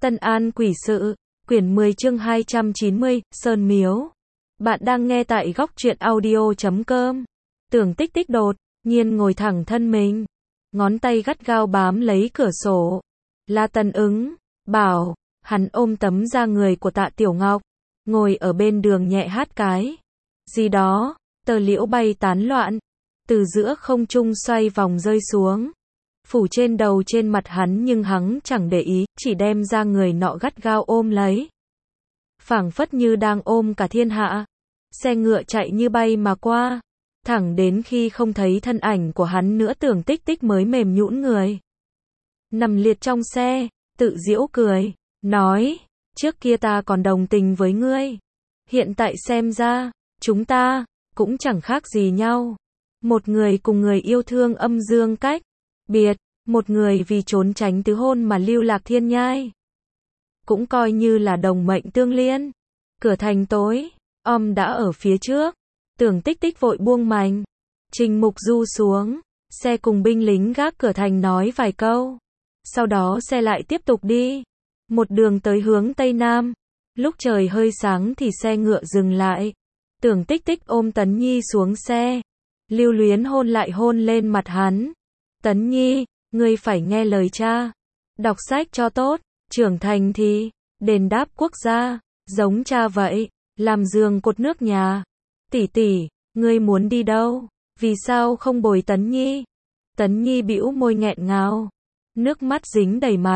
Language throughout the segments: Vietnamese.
Tân An Quỷ Sự, quyển 10 chương 290, Sơn Miếu. Bạn đang nghe tại góc truyện audio.com. Tưởng Tích Tích đột nhiên ngồi thẳng thân mình, ngón tay gắt gao bám lấy cửa sổ. La Tân Ứng bảo hắn ôm tấm da người của Tạ Tiểu Ngọc, ngồi ở bên đường nhẹ hát cái gì đó, tờ liễu bay tán loạn, từ giữa không trung xoay vòng rơi xuống, phủ trên đầu trên mặt hắn, nhưng hắn chẳng để ý, chỉ đem ra người nọ gắt gao ôm lấy. Phảng phất như đang ôm cả thiên hạ. Xe ngựa chạy như bay mà qua, thẳng đến khi không thấy thân ảnh của hắn nữa, Tưởng Tích Tích mới mềm nhũn người, nằm liệt trong xe, tự giễu cười, nói, trước kia ta còn đồng tình với ngươi, hiện tại xem ra, chúng ta cũng chẳng khác gì nhau. Một người cùng người yêu thương âm dương cách biệt, một người vì trốn tránh tứ hôn mà lưu lạc thiên nhai, cũng coi như là đồng mệnh tương liên. Cửa thành tối đã ở phía trước, Tưởng Tích Tích vội buông mành, Trình Mục Du xuống xe cùng binh lính gác cửa thành nói vài câu, sau đó xe lại tiếp tục đi, một đường tới hướng tây nam. Lúc trời hơi sáng thì xe ngựa dừng lại, Tưởng Tích Tích ôm Tấn Nhi xuống xe, lưu luyến hôn lại hôn lên mặt hắn. Tấn Nhi, ngươi phải nghe lời cha, đọc sách cho tốt, trưởng thành thì đền đáp quốc gia, giống cha vậy, làm giường cột nước nhà. Tỷ tỷ, ngươi muốn đi đâu? Vì sao không bồi Tấn Nhi? Tấn Nhi bĩu môi nghẹn ngào, nước mắt dính đầy mặt.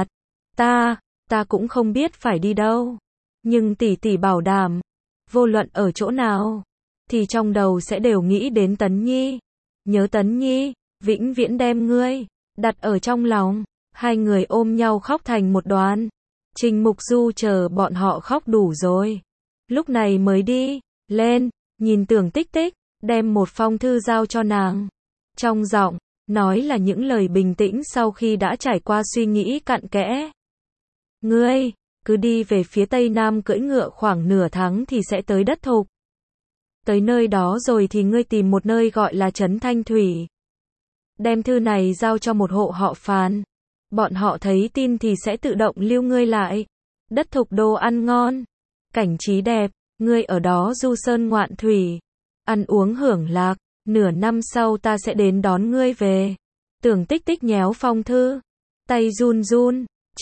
Ta cũng không biết phải đi đâu, nhưng tỷ tỷ bảo đảm, vô luận ở chỗ nào, thì trong đầu sẽ đều nghĩ đến Tấn Nhi. Nhớ Tấn Nhi, vĩnh viễn đem ngươi đặt ở trong lòng. Hai người ôm nhau khóc thành một đoàn. Trình Mục Du chờ bọn họ khóc đủ rồi, lúc này mới đi lên, nhìn Tưởng Tích Tích, đem một phong thư giao cho nàng. Trong giọng nói là những lời bình tĩnh sau khi đã trải qua suy nghĩ cặn kẽ. Ngươi cứ đi về phía tây nam, cưỡi ngựa khoảng nửa tháng thì sẽ tới đất Thục. Tới nơi đó rồi thì ngươi tìm một nơi gọi là Trấn Thanh Thủy, đem thư này giao cho một hộ họ Phàn. Bọn họ thấy tin thì sẽ tự động lưu ngươi lại. Đất Thục đồ ăn ngon, cảnh trí đẹp, ngươi ở đó du sơn ngoạn thủy, ăn uống hưởng lạc, nửa năm sau ta sẽ đến đón ngươi về. Tưởng Tích Tích nhéo phong thư, tay run run,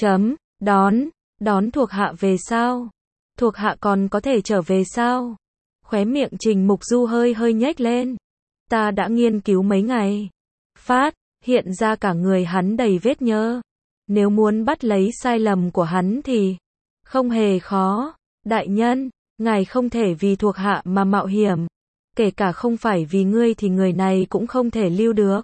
đón thuộc hạ về sao? Thuộc hạ còn có thể trở về sao? Khóe miệng Trình Mục Du hơi nhếch lên. Ta đã nghiên cứu mấy ngày, phát hiện ra cả người hắn đầy vết nhơ. Nếu muốn bắt lấy sai lầm của hắn thì không hề khó. Đại nhân, ngài không thể vì thuộc hạ mà mạo hiểm. Kể cả không phải vì ngươi thì người này cũng không thể lưu được.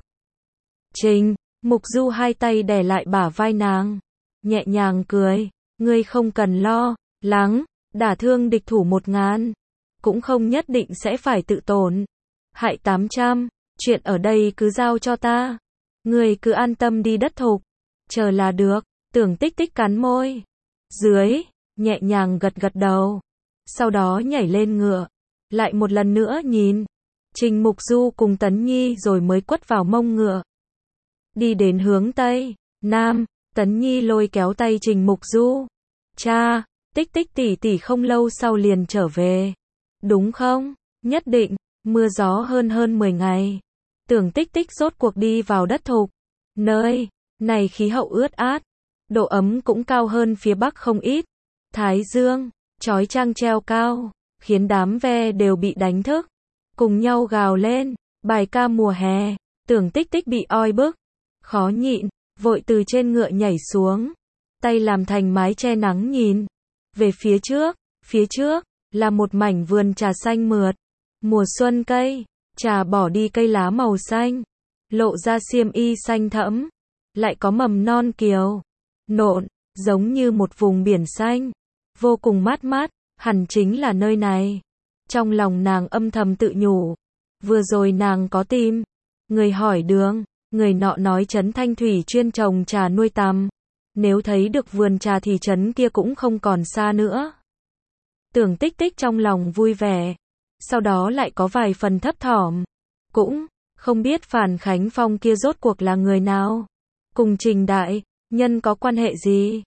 Trình Mục Du hai tay đè lại bả vai nàng, nhẹ nhàng cười. Ngươi không cần lo lắng, đả thương địch thủ 1000, cũng không nhất định sẽ phải tự tổn hại 800. Chuyện ở đây cứ giao cho ta. Ngươi cứ an tâm đi đất Thục, chờ là được. Tưởng Tích Tích cắn môi dưới, nhẹ nhàng gật đầu, sau đó nhảy lên ngựa, lại một lần nữa nhìn Trình Mục Du cùng Tấn Nhi rồi mới quất vào mông ngựa. Đi đến hướng tây nam, Tấn Nhi lôi kéo tay Trình Mục Du. Cha, Tích Tích tỷ tỷ không lâu sau liền trở về, đúng không? Nhất định. Mưa gió hơn 10 ngày, Tưởng Tích Tích rốt cuộc đi vào đất Thục. Nơi này khí hậu ướt át, độ ấm cũng cao hơn phía bắc không ít. Thái dương chói chang treo cao, khiến đám ve đều bị đánh thức, cùng nhau gào lên bài ca mùa hè. Tưởng Tích Tích bị oi bức, khó nhịn, vội từ trên ngựa nhảy xuống, tay làm thành mái che nắng, nhìn về phía trước là một mảnh vườn trà xanh mượt. Mùa xuân cây trà bỏ đi cây lá màu xanh, lộ ra xiêm y xanh thẫm, lại có mầm non kiều nộn, giống như một vùng biển xanh, vô cùng mát, hẳn chính là nơi này. Trong lòng nàng âm thầm tự nhủ, vừa rồi nàng có tìm người hỏi đường, người nọ nói Trấn Thanh Thủy chuyên trồng trà nuôi tằm, nếu thấy được vườn trà thì trấn kia cũng không còn xa nữa. Tưởng Tích Tích trong lòng vui vẻ, sau đó lại có vài phần thấp thỏm, cũng không biết Phàn Khánh Phong kia rốt cuộc là người nào, cùng Trình đại nhân có quan hệ gì.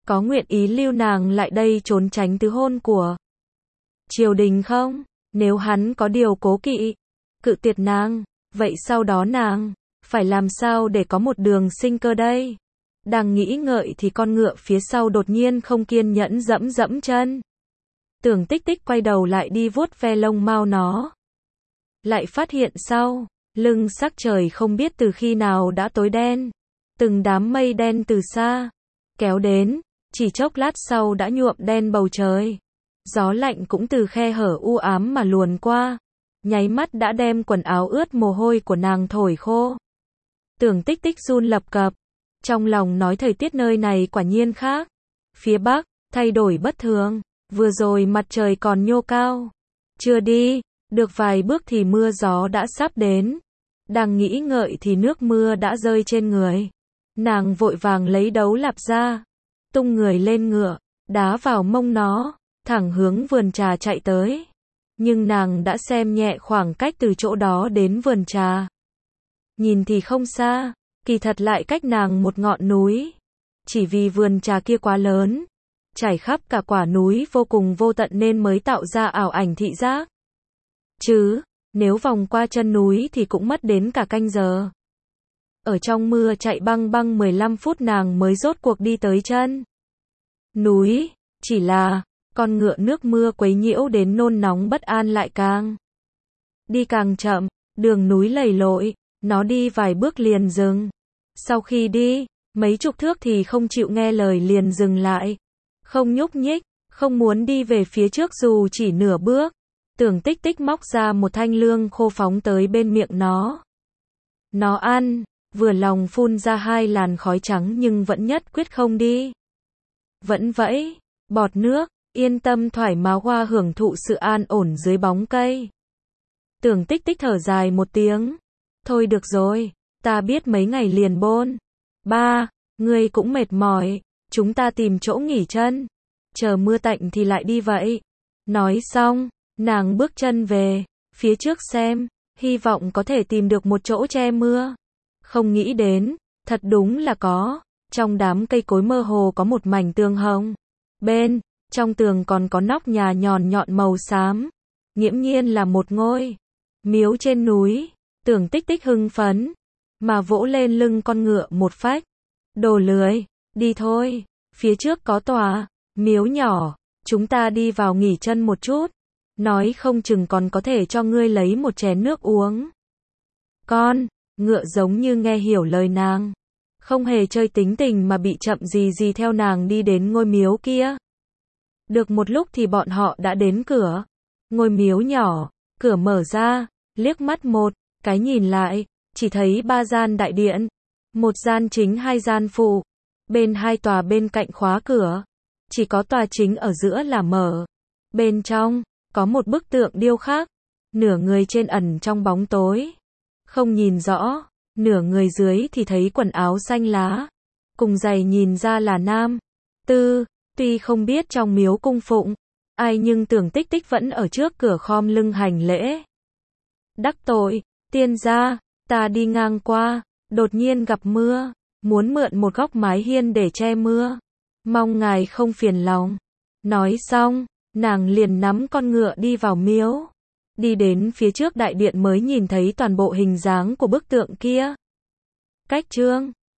có nguyện ý lưu nàng lại đây trốn tránh tứ hôn của triều đình không? Nếu hắn có điều cố kỵ, cự tuyệt nàng, vậy sau đó nàng phải làm sao để có một đường sinh cơ đây? Đang nghĩ ngợi thì con ngựa phía sau đột nhiên không kiên nhẫn dẫm dẫm chân. Tưởng Tích Tích quay đầu lại đi vuốt ve lông mao nó. Lại phát hiện sau lưng sắc trời không biết từ khi nào đã tối đen. Từng đám mây đen từ xa kéo đến, chỉ chốc lát sau đã nhuộm đen bầu trời. Gió lạnh cũng từ khe hở u ám mà luồn qua, nháy mắt đã đem quần áo ướt mồ hôi của nàng thổi khô. Tưởng Tích Tích run lập cập, trong lòng nói thời tiết nơi này quả nhiên khác. Phía Bắc, thay đổi bất thường, vừa rồi mặt trời còn nhô cao. Chưa đi được vài bước thì mưa gió đã sắp đến. Đang nghĩ ngợi thì nước mưa đã rơi trên người. Nàng vội vàng lấy đấu lạp ra, tung người lên ngựa, đá vào mông nó, thẳng hướng vườn trà chạy tới. Nhưng nàng đã xem nhẹ khoảng cách từ chỗ đó đến vườn trà. Nhìn thì không xa, kỳ thật lại cách nàng một ngọn núi. Chỉ vì vườn trà kia quá lớn, trải khắp cả quả núi vô cùng vô tận nên mới tạo ra ảo ảnh thị giác. Chứ, nếu vòng qua chân núi thì cũng mất đến cả canh giờ. Ở trong mưa chạy băng băng 15 phút nàng mới rốt cuộc đi tới chân núi. Chỉ là con ngựa nước mưa quấy nhiễu đến nôn nóng bất an lại càng đi càng chậm, đường núi lầy lội, nó đi vài bước liền dừng. Sau khi đi mấy chục thước thì không chịu nghe lời liền dừng lại, không nhúc nhích, không muốn đi về phía trước dù chỉ nửa bước. Tưởng Tích Tích móc ra một thanh lương khô phóng tới bên miệng nó. Nó ăn, vừa lòng phun ra 2 làn khói trắng nhưng vẫn nhất quyết không đi. Vẫn vẫy bọt nước, yên tâm thoải mái hoa hưởng thụ sự an ổn dưới bóng cây. Tưởng Tích Tích thở dài một tiếng. Thôi được rồi, ta biết mấy ngày liền bôn. Ba, ngươi cũng mệt mỏi, chúng ta tìm chỗ nghỉ chân. Chờ mưa tạnh thì lại đi vậy. Nói xong, nàng bước chân về phía trước xem, hy vọng có thể tìm được một chỗ che mưa. Không nghĩ đến, thật đúng là có. Trong đám cây cối mơ hồ có một mảnh tường hồng. Bên trong tường còn có nóc nhà nhọn nhọn màu xám. Nghiễm nhiên là một ngôi miếu trên núi. Tưởng Tích Tích hưng phấn mà vỗ lên lưng con ngựa một phách. Đồ lười, đi thôi, phía trước có tòa miếu nhỏ, chúng ta đi vào nghỉ chân một chút. Nói không chừng còn có thể cho ngươi lấy một chén nước uống. Con ngựa giống như nghe hiểu lời nàng, không hề chơi tính tình mà bị chậm gì theo nàng đi đến ngôi miếu kia. Được một lúc thì bọn họ đã đến cửa ngôi miếu nhỏ. Cửa mở ra, liếc mắt một cái nhìn lại, chỉ thấy 3 gian đại điện, 1 gian chính 2 gian phụ. Bên 2 tòa bên cạnh khóa cửa, chỉ có tòa chính ở giữa là mở. Bên trong có một bức tượng điêu khắc, nửa người trên ẩn trong bóng tối, không nhìn rõ, nửa người dưới thì thấy quần áo xanh lá, cùng giày nhìn ra là nam tư. Tuy không biết trong miếu cung phụng ai nhưng Tưởng Tích Tích vẫn ở trước cửa khom lưng hành lễ. Đắc tội, tiên gia, ta đi ngang qua, đột nhiên gặp mưa, muốn mượn một góc mái hiên để che mưa, mong ngài không phiền lòng. Nói xong, nàng liền nắm con ngựa đi vào miếu. Đi đến phía trước đại điện mới nhìn thấy toàn bộ hình dáng của bức tượng kia. Cách chương